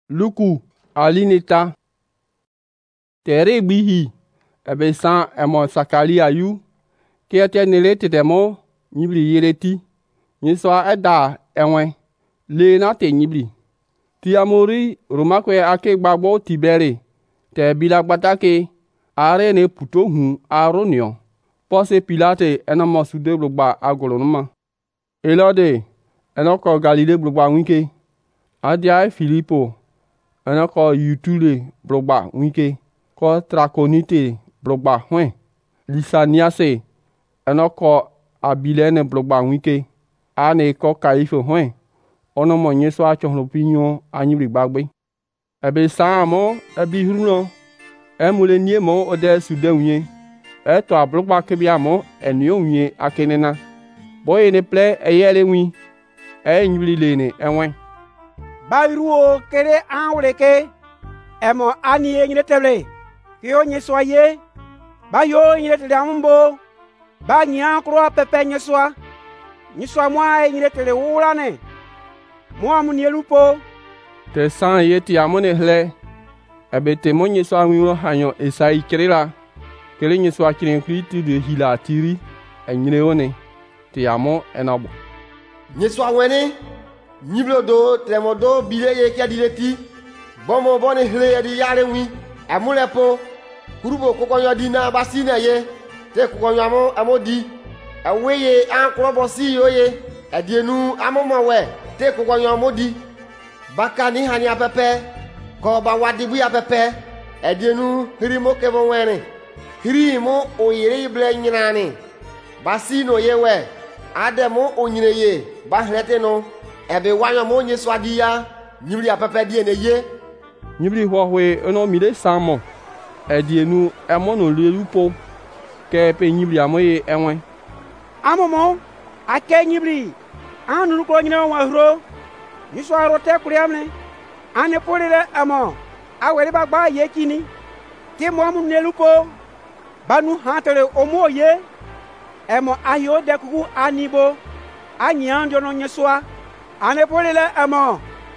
Luku alineta tere bihi ebe san emo sakali ayu kiete nele tetemo nyibli yeleti nyiswa eda enwe le na te nyibli ti amori romakwe ake gbagbo tibere te bila gbatake are ne puto hu aronio pose Pilate enamo sude blugba agolonuma Elode enoko Galile blugba wike adia Filipo enoko Yutule blugba wike ko Trakonite blugba hwen Lisaniase enoko Abilene blugba wike ane ko Kaife hwen ono mo nyeso achonlo pinyo anyibli gbagbe ebe saamo ebi hruno emule nie mo ode sude unye eto ablugba kebiamo enyo unye akenena boye ne ple eyele wi nyibli lene enwe Bairuo kere anwreke emo ani enyine tele kyo nyeswa ye ba yo enyine tele ambo ba nya kro pepe nyeswa mwa enyine tele wulane mwa munielupo te san yeti amone hle ebe te mo nyeswa wiwo hanyo Esai kirila kele nyeswa kirin kriti de hila tiri enyine one te amo enabo nyeswa wene nyiblo do tremodo bile ye kia dileti bomo bone hle ye di yare wi amulepo kurubo kokonyo di na basina ye te kokonyo amodi aweye ankro bosi yoye adienu amomo we te kokonyo amodi bakani hani apepe ko ba wadibu ya pepe adienu hirimo kebo wene hirimo oyere ible nyinani basino yewe ademo onyire ye ba hlete no ebe wanyo mo nyeswa di ya nyibli apepe di ene ye nyibli hwohwe ono mile samo edienu emono lelupo ke pe nyibli amoye enwe amomo ake nyibli anu ko nyina wa hro nyiswa rote kuriamne ane polile amo awere bagba ye kini ti mo amu nelupo banu hatere omo ye emo ayo dekugu anibo anyanjo no nyeswa ane polile amo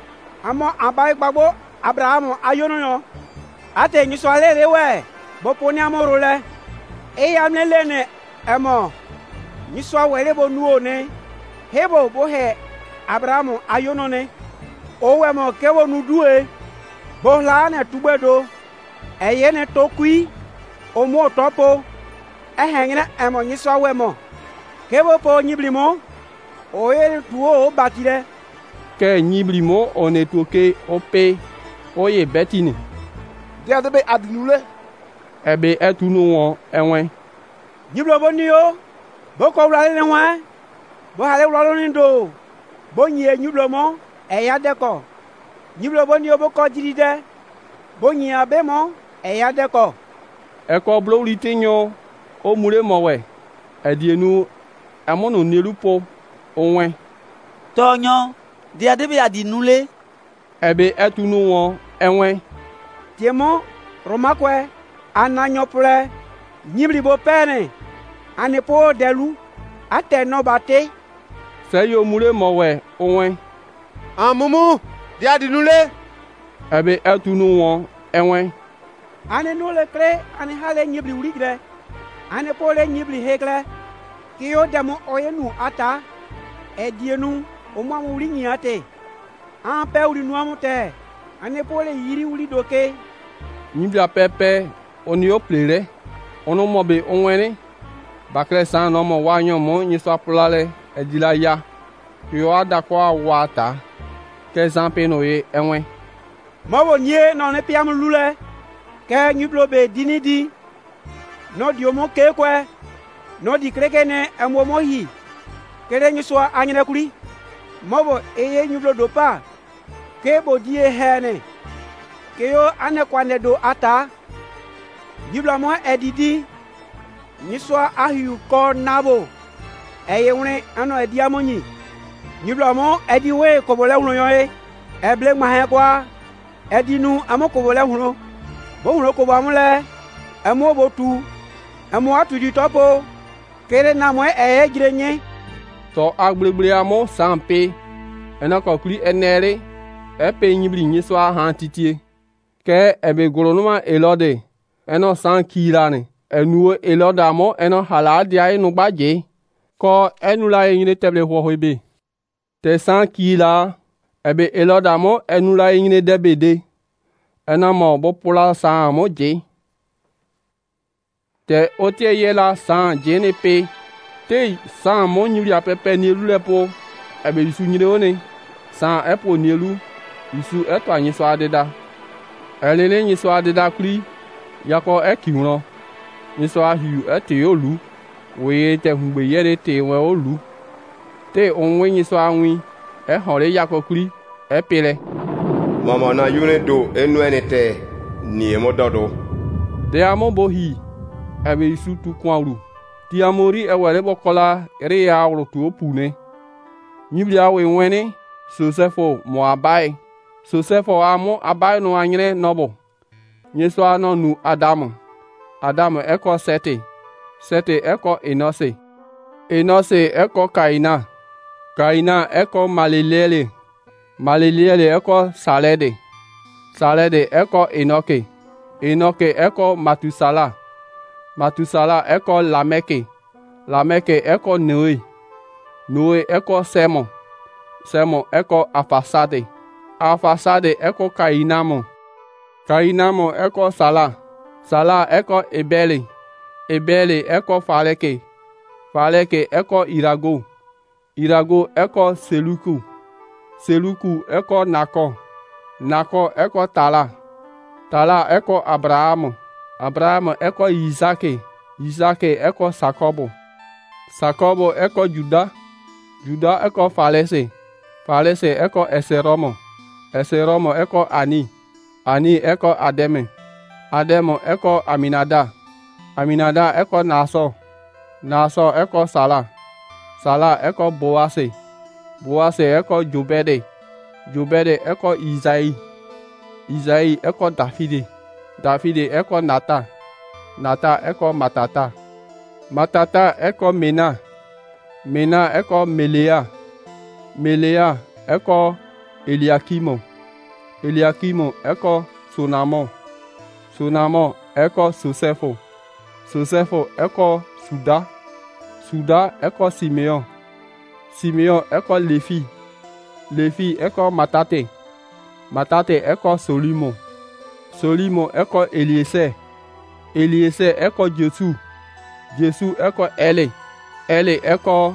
abai gbagbo Abraham ayono yo ate nyiswa lele we bo poni amoro le e amne lene emo nyiswa wele bo nuo ne hebo bo he Abraham ayono ne o we mo kewo nudue bo la ne tugbedo eye ne tokui o mo topo ehengene emo nyiswa we mo kebo po nyiblimo o ye tuo batire ke nyiblimo one toke ope oye betini dia de be adinule ebe etunu won enwe nyiblo bonio boko wlale ne wa bo hale wlalo ni do bo nye nyiblo mo eya deko nyiblo bonio boko jiride bo nye abemo eya deko eko blo litinyo o mure mowe edienu amono nelupo onwe tonyo dia de be adinule ebe etunu won enwe tiemo romakwe ananyopule nyibli bo pene anepo delu ate no bate seyo mure mowe onwe amumu dia dinule ebe etunu won enwe ane nole kre ane hale nyibli uligre ane pole nyibli hegre kiyo demo oyenu ata edienu omamu ulinyi ate ampe ulinu amute ane pole yiri uli doke nyibli apepe onio plere ono mobe onwene bakle san no mo wanyo mo nyiswa plale edila ya yo adakwa wata ke zampe no ye enwe mawo nye no ne piam lule ke nyiblo be dinidi no diomo kekwe no di krekene emo mohi kere nyiswa anyene kuri mawo eye nyiblo dopa ke bodie hene ke yo ane kwane do ata nyiblo mo edidi nyiswa ahu ko nabo eye wune ano edi amonyi nyiblo mo edi we ko bole wunu yo e eble ma he kwa edinu amo ko bole wunu bo wunu ko ba mule emo botu emo atu di topo kere na mo eye girenye to agblegble amo sampe enako kuri enere epe nyibli nyiswa han titie ke ebe golonuma elode eno san kilane enuo elodamo eno hala dia enu gbaje ko enula yine teble ho hobe te san kila ebe elodamo enula yine debede enamo bo pula san mo je te otie yela san jene pe te san mo nyibli apepe ni lulepo ebe isu nyire one san epo ni elu isu eto anyiso adeda elele nyiso adeda kuri yako ekiwro nyiso ahiu ete olu we te hungbe yere te we olu te onwe nyiso anwi ehore yako kuri epele mama na yune do enu enete ni emododo de amobohi ebe isu tu kwanru ti amori ewere bokola ere ya awro tu opune nyibli awe wene Sosefo mo abai Sosefo amo abai no anyre nobo nyeso ano nu Adamu eko Sete eko Enose eko Kaina eko Malelele eko Salede eko Enoke eko Matusala eko Lameke eko Noe eko Semo eko Afasade eko Kainamo eko Sala eko Ebele eko Faleke eko Irago eko Seluku eko Nako eko Tala eko Abraham eko Isake eko Sakobo eko Juda eko Falese eko Eseromo eko Ani eko Ademo eko Aminada eko Naso eko Sala eko Boase eko Jobede eko Izai eko Davide eko Nata eko Matata eko Mena eko Melea eko Eliakimo eko Sonamo eko Sosefo eko Suda eko Simeon eko Lefi eko Matate eko Solimo eko Eliezer eko Jesu eko Ele eko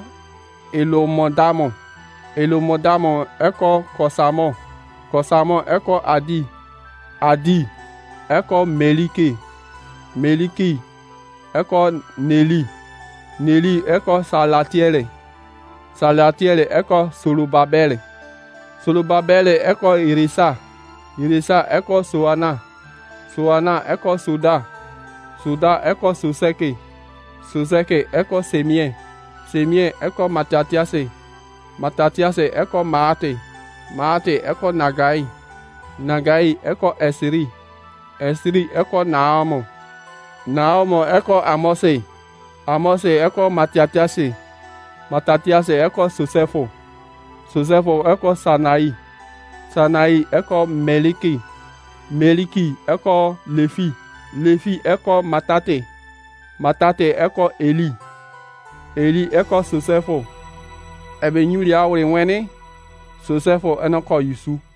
Elomodamo eko Kosamo eko Adi eko Meliki eko Neli eko Salatiele eko Solubabele eko Irisa eko Soana eko Soda eko Soseke eko Semien eko Matatiase eko Maate eko Nagai eko Esri eko Naomo eko Amose eko Matatiase eko Sosefo eko Sanai eko Meliki eko Lefi eko Matate eko Eli eko Sosefo ebe nyuri awre wene Sosefo enoko Yusu